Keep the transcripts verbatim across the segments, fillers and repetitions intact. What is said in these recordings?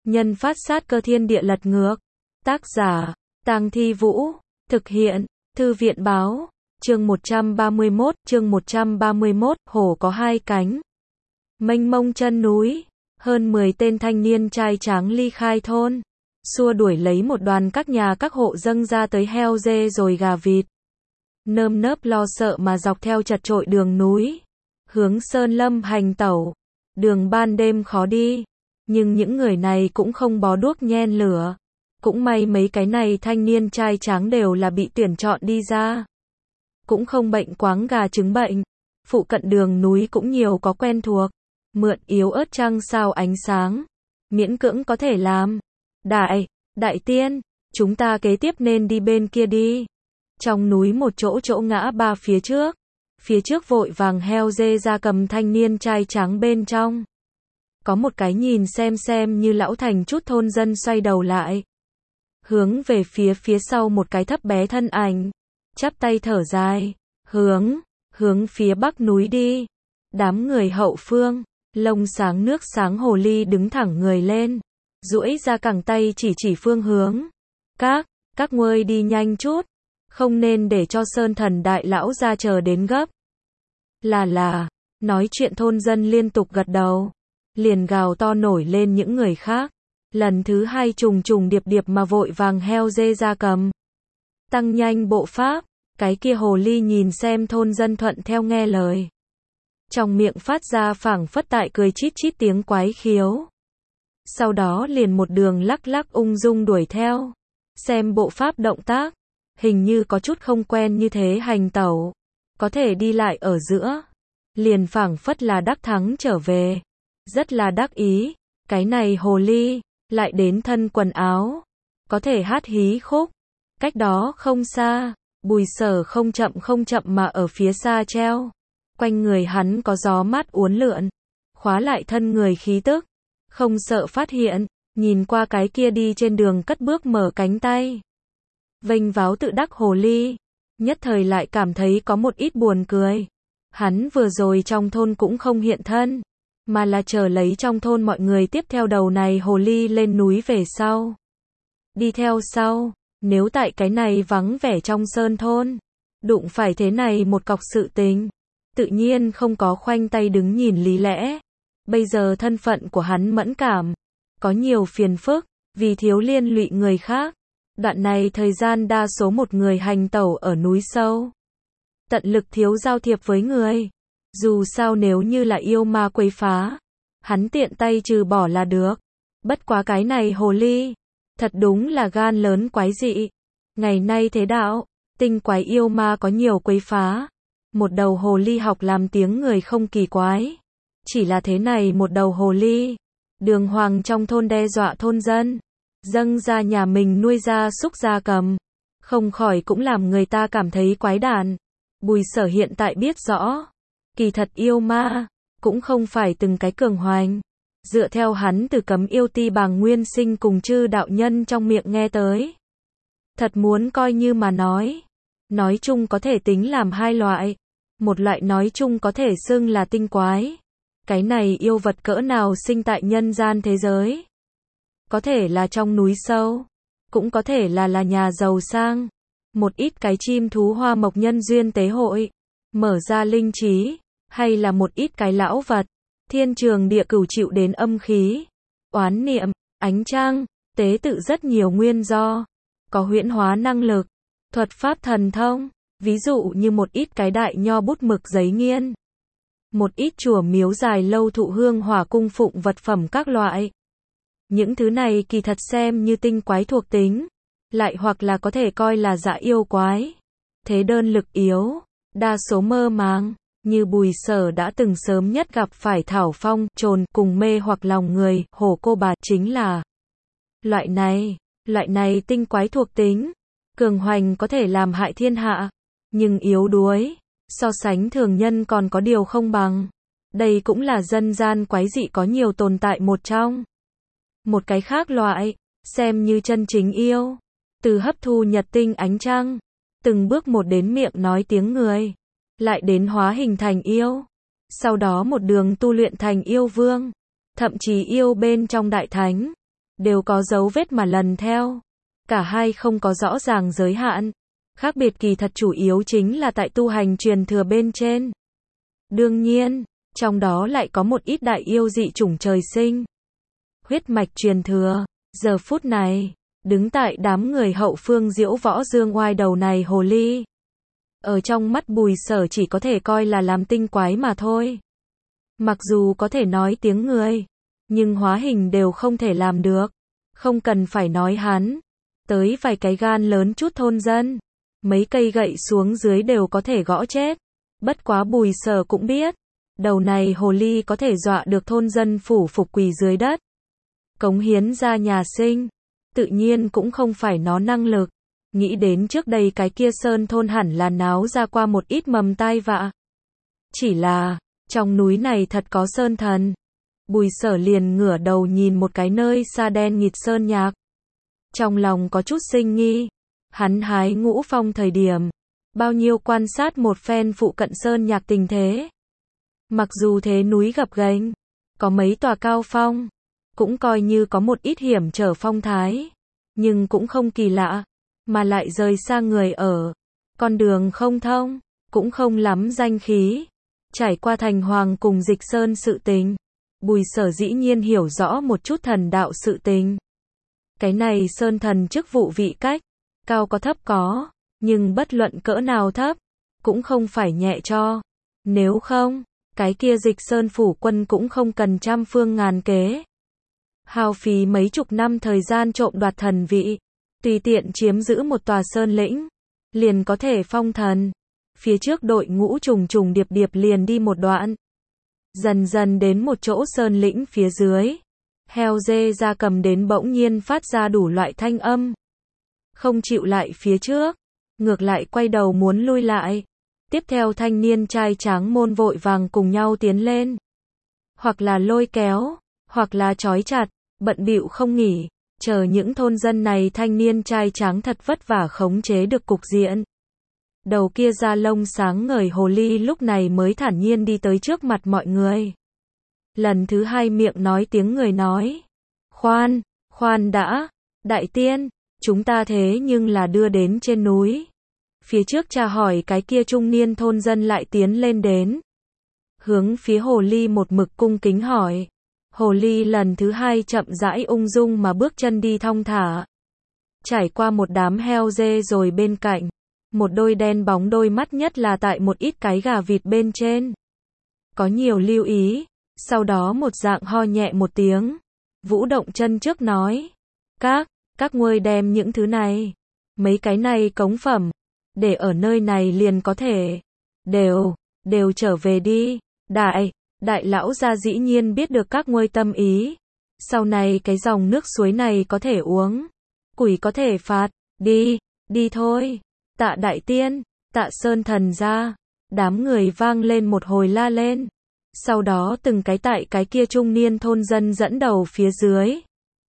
Nhân phát sát cơ thiên địa lật ngược. Tác giả, Tang Thi Vũ. Thực hiện, Thư viện Báo. Chương một trăm ba mươi mốt, chương một trăm ba mươi mốt, hổ có hai cánh. Mênh mông chân núi, hơn mười tên thanh niên trai tráng ly khai thôn, xua đuổi lấy một đoàn các nhà các hộ dâng ra tới heo dê rồi gà vịt. Nơm nớp lo sợ mà dọc theo chật trội đường núi, hướng sơn lâm hành tẩu. Đường ban đêm khó đi, nhưng những người này cũng không bó đuốc nhen lửa. Cũng may mấy cái này thanh niên trai tráng đều là bị tuyển chọn đi ra. Cũng không bệnh quáng gà trứng bệnh. Phụ cận đường núi cũng nhiều có quen thuộc. Mượn yếu ớt trăng sao ánh sáng, miễn cưỡng có thể làm. Đại, đại tiên, chúng ta kế tiếp nên đi bên kia đi. Trong núi một chỗ chỗ ngã ba phía trước. Phía trước vội vàng heo dê ra cầm thanh niên trai trắng bên trong. Có một cái nhìn xem xem như lão thành chút thôn dân xoay đầu lại. Hướng về phía phía sau một cái thấp bé thân ảnh. Chắp tay thở dài. Hướng, hướng phía bắc núi đi. Đám người hậu phương, lông sáng nước sáng hồ ly đứng thẳng người lên. Duỗi ra cẳng tay chỉ chỉ phương hướng. Các, các ngươi đi nhanh chút. Không nên để cho sơn thần đại lão ra chờ đến gấp. Là là, nói chuyện thôn dân liên tục gật đầu. Liền gào to nổi lên những người khác. Lần thứ hai trùng trùng điệp điệp mà vội vàng heo dê ra cầm. Tăng nhanh bộ pháp, cái kia hồ ly nhìn xem thôn dân thuận theo nghe lời. Trong miệng phát ra phảng phất tại cười chít chít tiếng quái khiếu. Sau đó liền một đường lắc lắc ung dung đuổi theo. Xem bộ pháp động tác, hình như có chút không quen như thế hành tẩu. Có thể đi lại ở giữa. Liền phảng phất là đắc thắng trở về. Rất là đắc ý, cái này hồ ly, lại đến thân quần áo. Có thể hát hí khúc. Cách đó không xa, Bùi Sở không chậm không chậm mà ở phía xa treo. Quanh người hắn có gió mát uốn lượn. Khóa lại thân người khí tức. Không sợ phát hiện, nhìn qua cái kia đi trên đường cất bước mở cánh tay. Vênh váo tự đắc hồ ly. Nhất thời lại cảm thấy có một ít buồn cười. Hắn vừa rồi trong thôn cũng không hiện thân. Mà là chờ lấy trong thôn mọi người tiếp theo đầu này hồ ly lên núi về sau. Đi theo sau, nếu tại cái này vắng vẻ trong sơn thôn. Đụng phải thế này một cọc sự tình. Tự nhiên không có khoanh tay đứng nhìn lý lẽ. Bây giờ thân phận của hắn mẫn cảm. Có nhiều phiền phức, vì thiếu liên lụy người khác. Đoạn này thời gian đa số một người hành tẩu ở núi sâu. Tận lực thiếu giao thiệp với người. Dù sao nếu như là yêu ma quấy phá. Hắn tiện tay trừ bỏ là được. Bất quá cái này hồ ly. Thật đúng là gan lớn quái dị. Ngày nay thế đạo, tinh quái yêu ma có nhiều quấy phá. Một đầu hồ ly học làm tiếng người không kỳ quái. Chỉ là thế này một đầu hồ ly. Đường hoàng trong thôn đe dọa thôn dân. Dâng ra nhà mình nuôi gia súc gia cầm. Không khỏi cũng làm người ta cảm thấy quái đản. Bùi Sở hiện tại biết rõ. Kỳ thật yêu ma, cũng không phải từng cái cường hoành. Dựa theo hắn từ cấm yêu ti bàng nguyên sinh cùng chư đạo nhân trong miệng nghe tới. Thật muốn coi như mà nói. Nói chung có thể tính làm hai loại. Một loại nói chung có thể xưng là tinh quái. Cái này yêu vật cỡ nào sinh tại nhân gian thế giới. Có thể là trong núi sâu. Cũng có thể là là nhà giàu sang. Một ít cái chim thú hoa mộc nhân duyên tế hội. Mở ra linh trí. Hay là một ít cái lão vật. Thiên trường địa cửu chịu đến âm khí. Oán niệm, ánh trăng, tế tự rất nhiều nguyên do. Có huyễn hóa năng lực. Thuật pháp thần thông. Ví dụ như một ít cái đại nho bút mực giấy nghiên. Một ít chùa miếu dài lâu thụ hương hỏa cung phụng vật phẩm các loại. Những thứ này kỳ thật xem như tinh quái thuộc tính. Lại hoặc là có thể coi là dã yêu quái. Thế đơn lực yếu. Đa số mơ màng. Như Bùi Sở đã từng sớm nhất gặp phải Thảo Phong, trồn, cùng mê hoặc lòng người, hổ cô bà chính là loại này, loại này tinh quái thuộc tính. Cường hoành có thể làm hại thiên hạ, nhưng yếu đuối, so sánh thường nhân còn có điều không bằng. Đây cũng là dân gian quái dị có nhiều tồn tại một trong. Một cái khác loại, xem như chân chính yêu. Từ hấp thu nhật tinh ánh trăng, từng bước một đến miệng nói tiếng người. Lại đến hóa hình thành yêu. Sau đó một đường tu luyện thành yêu vương. Thậm chí yêu bên trong đại thánh. đều có dấu vết mà lần theo. Cả hai không có rõ ràng giới hạn. Khác biệt kỳ thật chủ yếu chính là tại tu hành truyền thừa bên trên. Đương nhiên, trong đó lại có một ít đại yêu dị chủng trời sinh. Huyết mạch truyền thừa, giờ phút này, đứng tại đám người hậu phương diễu võ dương oai đầu này hồ ly. Ở trong mắt Bùi Sở chỉ có thể coi là làm tinh quái mà thôi. Mặc dù có thể nói tiếng người, nhưng hóa hình đều không thể làm được. Không cần phải nói hắn. Tới vài cái gan lớn chút thôn dân. Mấy cây gậy xuống dưới đều có thể gõ chết. Bất quá Bùi Sở cũng biết. Đầu này hồ ly có thể dọa được thôn dân phủ phục quỳ dưới đất. Cống hiến ra nhà sinh. Tự nhiên cũng không phải nó năng lực. Nghĩ đến trước đây cái kia sơn thôn hẳn là náo ra qua một ít mầm tai vạ. Chỉ là, trong núi này thật có sơn thần. Bùi Sở liền ngửa đầu nhìn một cái nơi xa đen nghịt sơn nhạc. Trong lòng có chút sinh nghi. Hắn hái ngũ phong thời điểm. Bao nhiêu quan sát một phen phụ cận sơn nhạc tình thế. Mặc dù thế núi gập ghềnh, có mấy tòa cao phong, cũng coi như có một ít hiểm trở phong thái. Nhưng cũng không kỳ lạ. Mà lại rời xa người ở. Con đường không thông, cũng không lắm danh khí. Trải qua thành hoàng cùng Dịch Sơn sự tình. Bùi Sở dĩ nhiên hiểu rõ một chút thần đạo sự tình. Cái này sơn thần chức vụ vị cách, cao có thấp có, nhưng bất luận cỡ nào thấp, cũng không phải nhẹ cho. Nếu không, cái kia Dịch Sơn phủ quân cũng không cần trăm phương ngàn kế. Hao phí mấy chục năm thời gian trộm đoạt thần vị, tùy tiện chiếm giữ một tòa sơn lĩnh, liền có thể phong thần. Phía trước đội ngũ trùng trùng điệp điệp liền đi một đoạn. Dần dần đến một chỗ sơn lĩnh phía dưới. Heo dê ra cầm đến bỗng nhiên phát ra đủ loại thanh âm. Không chịu lại phía trước. Ngược lại quay đầu muốn lui lại. Tiếp theo thanh niên trai tráng môn vội vàng cùng nhau tiến lên. Hoặc là lôi kéo, hoặc là trói chặt, bận bịu không nghỉ. Chờ những thôn dân này thanh niên trai tráng thật vất vả khống chế được cục diện. Đầu kia da lông sáng ngời hồ ly lúc này mới thản nhiên đi tới trước mặt mọi người. Lần thứ hai miệng nói tiếng người nói. Khoan, khoan đã, đại tiên, chúng ta thế nhưng là đưa đến trên núi. Phía trước tra hỏi cái kia trung niên thôn dân lại tiến lên đến. Hướng phía hồ ly một mực cung kính hỏi. Hồ ly lần thứ hai chậm rãi ung dung mà bước chân đi thong thả. Trải qua một đám heo dê rồi bên cạnh. Một đôi đen bóng đôi mắt nhất là tại một ít cái gà vịt bên trên. Có nhiều lưu ý. Sau đó một dạng ho nhẹ một tiếng. Vũ động chân trước nói. Các, các ngươi đem những thứ này. Mấy cái này cống phẩm. Để ở nơi này liền có thể. Đều, đều trở về đi. Đại, đại lão gia dĩ nhiên biết được các ngươi tâm ý. Sau này cái dòng nước suối này có thể uống. Quỷ có thể phạt. Đi, đi thôi. Tạ đại tiên, tạ sơn thần ra. Đám người vang lên một hồi la lên. Sau đó từng cái tại cái kia trung niên thôn dân dẫn đầu phía dưới.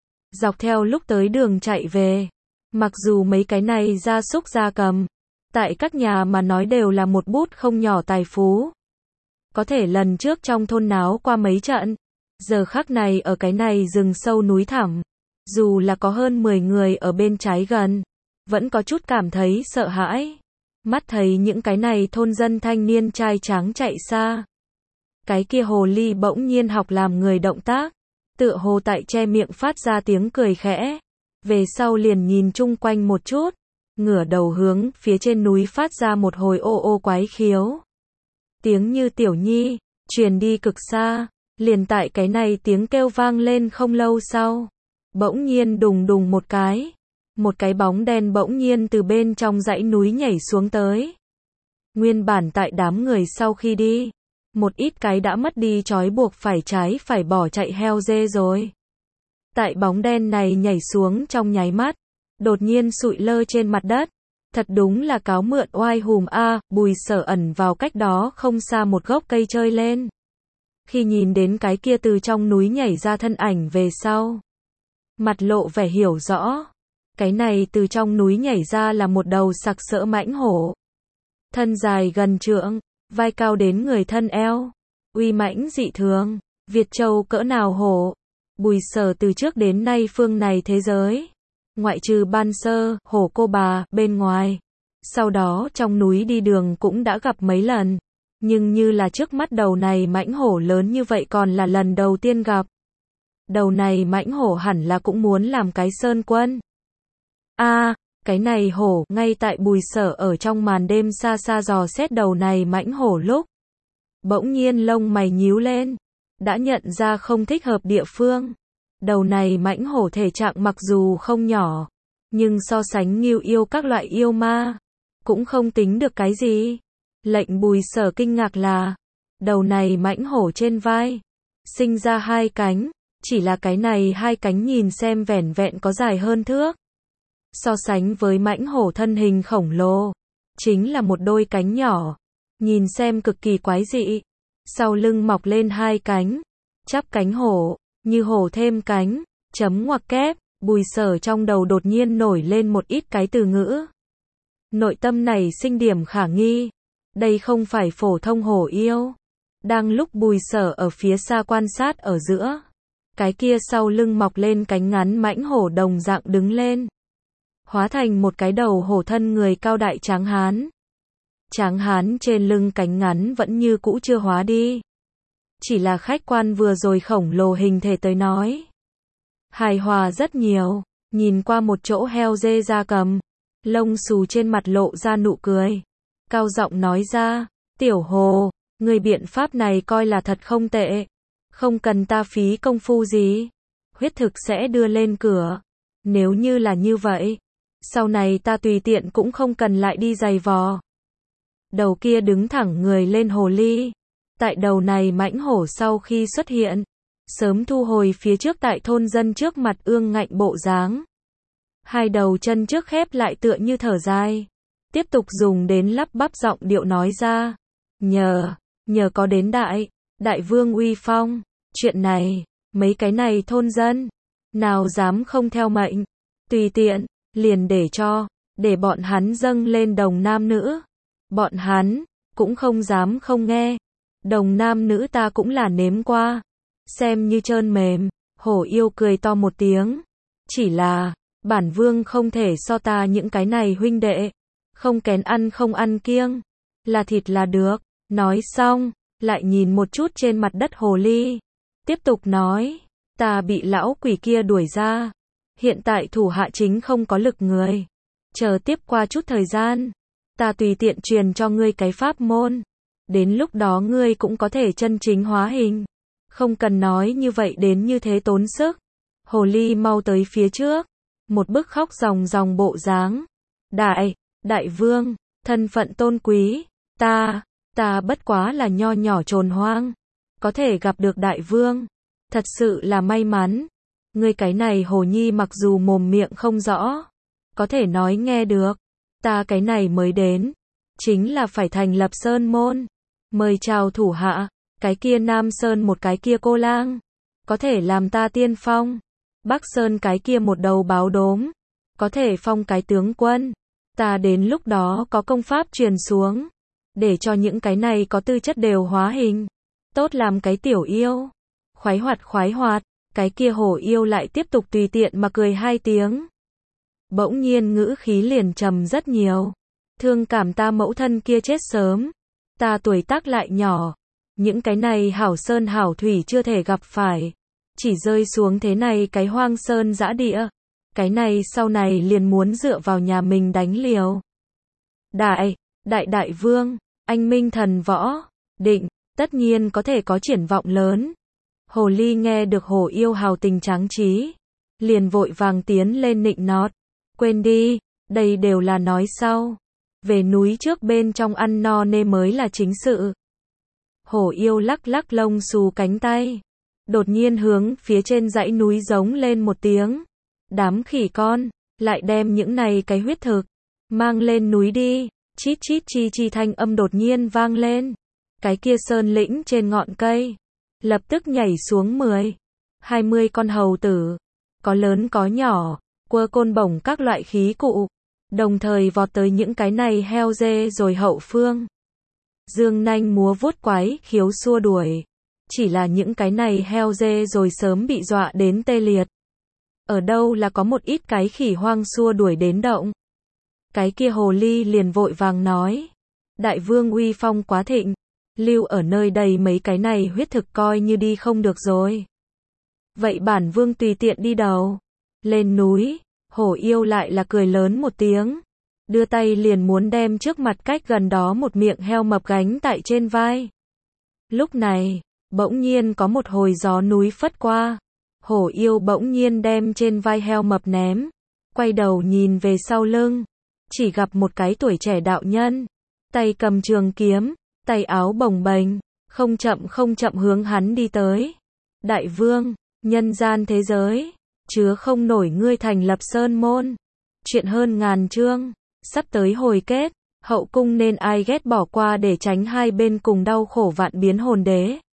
Dọc theo lúc tới đường chạy về. Mặc dù mấy cái này gia súc gia cầm. Tại các nhà mà nói đều là một bút không nhỏ tài phú. Có thể lần trước trong thôn náo qua mấy trận. Giờ khắc này ở cái này rừng sâu núi thẳm. Dù là có hơn mười người ở bên trái gần. Vẫn có chút cảm thấy sợ hãi. Mắt thấy những cái này thôn dân thanh niên trai tráng chạy xa. Cái kia hồ ly bỗng nhiên học làm người động tác. Tựa hồ tại che miệng phát ra tiếng cười khẽ. Về sau liền nhìn chung quanh một chút. Ngửa đầu hướng phía trên núi phát ra một hồi ô ô quái khiếu. Tiếng như tiểu nhi, truyền đi cực xa. Liền tại cái này tiếng kêu vang lên không lâu sau. Bỗng nhiên đùng đùng một cái. Một cái bóng đen bỗng nhiên từ bên trong dãy núi nhảy xuống tới. Nguyên bản tại đám người sau khi đi. Một ít cái đã mất đi trói buộc phải trái phải bỏ chạy heo dê rồi. Tại bóng đen này nhảy xuống trong nháy mắt. Đột nhiên sụi lơ trên mặt đất. Thật đúng là cáo mượn oai hùm a. Bùi Sở ẩn vào cách đó không xa một gốc cây chơi lên. Khi nhìn đến cái kia từ trong núi nhảy ra thân ảnh về sau. Mặt lộ vẻ hiểu rõ. Cái này từ trong núi nhảy ra là một đầu sặc sỡ mãnh hổ. Thân dài gần trượng, vai cao đến người thân eo. Uy mãnh dị thường, Việt Châu cỡ nào hổ. Bùi Sở từ trước đến nay phương này thế giới, ngoại trừ Ban Sơ, Hổ Cô Bà, bên ngoài. Sau đó trong núi đi đường cũng đã gặp mấy lần. Nhưng như là trước mắt đầu này mãnh hổ lớn như vậy còn là lần đầu tiên gặp. Đầu này mãnh hổ hẳn là cũng muốn làm cái sơn quân. A, à, cái này hổ, ngay tại Bùi Sở ở trong màn đêm xa xa dò xét đầu này mãnh hổ lúc. Bỗng nhiên lông mày nhíu lên, đã nhận ra không thích hợp địa phương. Đầu này mãnh hổ thể trạng mặc dù không nhỏ, nhưng so sánh Ngưu yêu các loại yêu ma, cũng không tính được cái gì. Lệnh Bùi Sở kinh ngạc là, đầu này mãnh hổ trên vai, sinh ra hai cánh, chỉ là cái này hai cánh nhìn xem vẻn vẹn có dài hơn thước. So sánh với mãnh hổ thân hình khổng lồ, chính là một đôi cánh nhỏ, nhìn xem cực kỳ quái dị. Sau lưng mọc lên hai cánh, chắp cánh hổ, như hổ thêm cánh, chấm ngoặc kép. Bùi Sở trong đầu đột nhiên nổi lên một ít cái từ ngữ. Nội tâm này sinh điểm khả nghi. Đây không phải phổ thông hổ yêu. Đang lúc Bùi Sở ở phía xa quan sát ở giữa, cái kia sau lưng mọc lên cánh ngắn mãnh hổ đồng dạng đứng lên, hóa thành một cái đầu hổ thân người cao đại tráng hán. Tráng hán trên lưng cánh ngắn vẫn như cũ chưa hóa đi. Chỉ là khách quan vừa rồi khổng lồ hình thể tới nói, hài hòa rất nhiều. Nhìn qua một chỗ heo dê gia cầm, lông xù trên mặt lộ ra nụ cười, cao giọng nói ra, tiểu hồ, người biện pháp này coi là thật không tệ, không cần ta phí công phu gì, huyết thực sẽ đưa lên cửa. Nếu như là như vậy, sau này ta tùy tiện cũng không cần lại đi giày vò. Đầu kia đứng thẳng người lên hồ ly, tại đầu này mãnh hổ sau khi xuất hiện, sớm thu hồi phía trước tại thôn dân trước mặt ương ngạnh bộ dáng. Hai đầu chân trước khép lại tựa như thở dài, tiếp tục dùng đến lắp bắp giọng điệu nói ra, nhờ, nhờ có đến đại, đại vương uy phong, chuyện này, mấy cái này thôn dân, nào dám không theo mệnh, tùy tiện, liền để cho, để bọn hắn dâng lên đồng nam nữ, bọn hắn, cũng không dám không nghe, đồng nam nữ ta cũng là nếm qua, xem như trơn mềm. Hổ yêu cười to một tiếng, chỉ là, bản vương không thể so ta những cái này huynh đệ, không kén ăn không ăn kiêng, là thịt là được. Nói xong, lại nhìn một chút trên mặt đất hồ ly, tiếp tục nói, ta bị lão quỷ kia đuổi ra, hiện tại thủ hạ chính không có lực người, chờ tiếp qua chút thời gian, ta tùy tiện truyền cho ngươi cái pháp môn, đến lúc đó ngươi cũng có thể chân chính hóa hình, không cần nói như vậy đến như thế tốn sức. Hồ ly mau tới phía trước, một bức khóc ròng ròng bộ dáng, đại, đại vương, thân phận tôn quý, ta, ta bất quá là nho nhỏ trồn hoang, có thể gặp được đại vương, thật sự là may mắn. Ngươi cái này hồ nhi mặc dù mồm miệng không rõ, có thể nói nghe được, ta cái này mới đến, chính là phải thành lập sơn môn, mời chào thủ hạ, cái kia Nam Sơn một cái kia cô lang, có thể làm ta tiên phong, Bắc Sơn cái kia một đầu báo đốm, có thể phong cái tướng quân, ta đến lúc đó có công pháp truyền xuống, để cho những cái này có tư chất đều hóa hình, tốt làm cái tiểu yêu, khoái hoạt khoái hoạt. Cái kia hổ yêu lại tiếp tục tùy tiện mà cười hai tiếng. Bỗng nhiên ngữ khí liền trầm rất nhiều. Thương cảm ta mẫu thân kia chết sớm, ta tuổi tác lại nhỏ, những cái này hảo sơn hảo thủy chưa thể gặp phải, chỉ rơi xuống thế này cái hoang sơn dã địa, cái này sau này liền muốn dựa vào nhà mình đánh liều. Đại, đại đại vương, anh minh thần võ, định, tất nhiên có thể có triển vọng lớn. Hồ ly nghe được hổ yêu hào tình tráng trí, liền vội vàng tiến lên nịnh nọt, quên đi, đây đều là nói sau, về núi trước bên trong ăn no nê mới là chính sự. Hổ yêu lắc lắc lông xù cánh tay, đột nhiên hướng phía trên dãy núi giống lên một tiếng, đám khỉ con, lại đem những này cái huyết thực, mang lên núi đi. Chít chít chi chi thanh âm đột nhiên vang lên, cái kia sơn lĩnh trên ngọn cây, lập tức nhảy xuống mười, hai mươi con hầu tử, có lớn có nhỏ, quơ côn bổng các loại khí cụ, đồng thời vọt tới những cái này heo dê rồi hậu phương. Dương nanh múa vuốt quái khiếu xua đuổi, chỉ là những cái này heo dê rồi sớm bị dọa đến tê liệt. Ở đâu là có một ít cái khỉ hoang xua đuổi đến động. Cái kia hồ ly liền vội vàng nói. Đại vương uy phong quá thịnh, lưu ở nơi đây mấy cái này huyết thực coi như đi không được rồi. Vậy bản vương tùy tiện đi đầu. Lên núi, hổ yêu lại là cười lớn một tiếng. Đưa tay liền muốn đem trước mặt cách gần đó một miệng heo mập gánh tại trên vai. Lúc này, bỗng nhiên có một hồi gió núi phất qua. Hổ yêu bỗng nhiên đem trên vai heo mập ném. Quay đầu nhìn về sau lưng. Chỉ gặp một cái tuổi trẻ đạo nhân. Tay cầm trường kiếm, tay áo bồng bềnh, không chậm không chậm hướng hắn đi tới. Đại vương, nhân gian thế giới, chứa không nổi ngươi thành lập sơn môn. Chuyện hơn ngàn chương, sắp tới hồi kết, hậu cung nên ai ghét bỏ qua để tránh hai bên cùng đau khổ vạn biến hồn đế.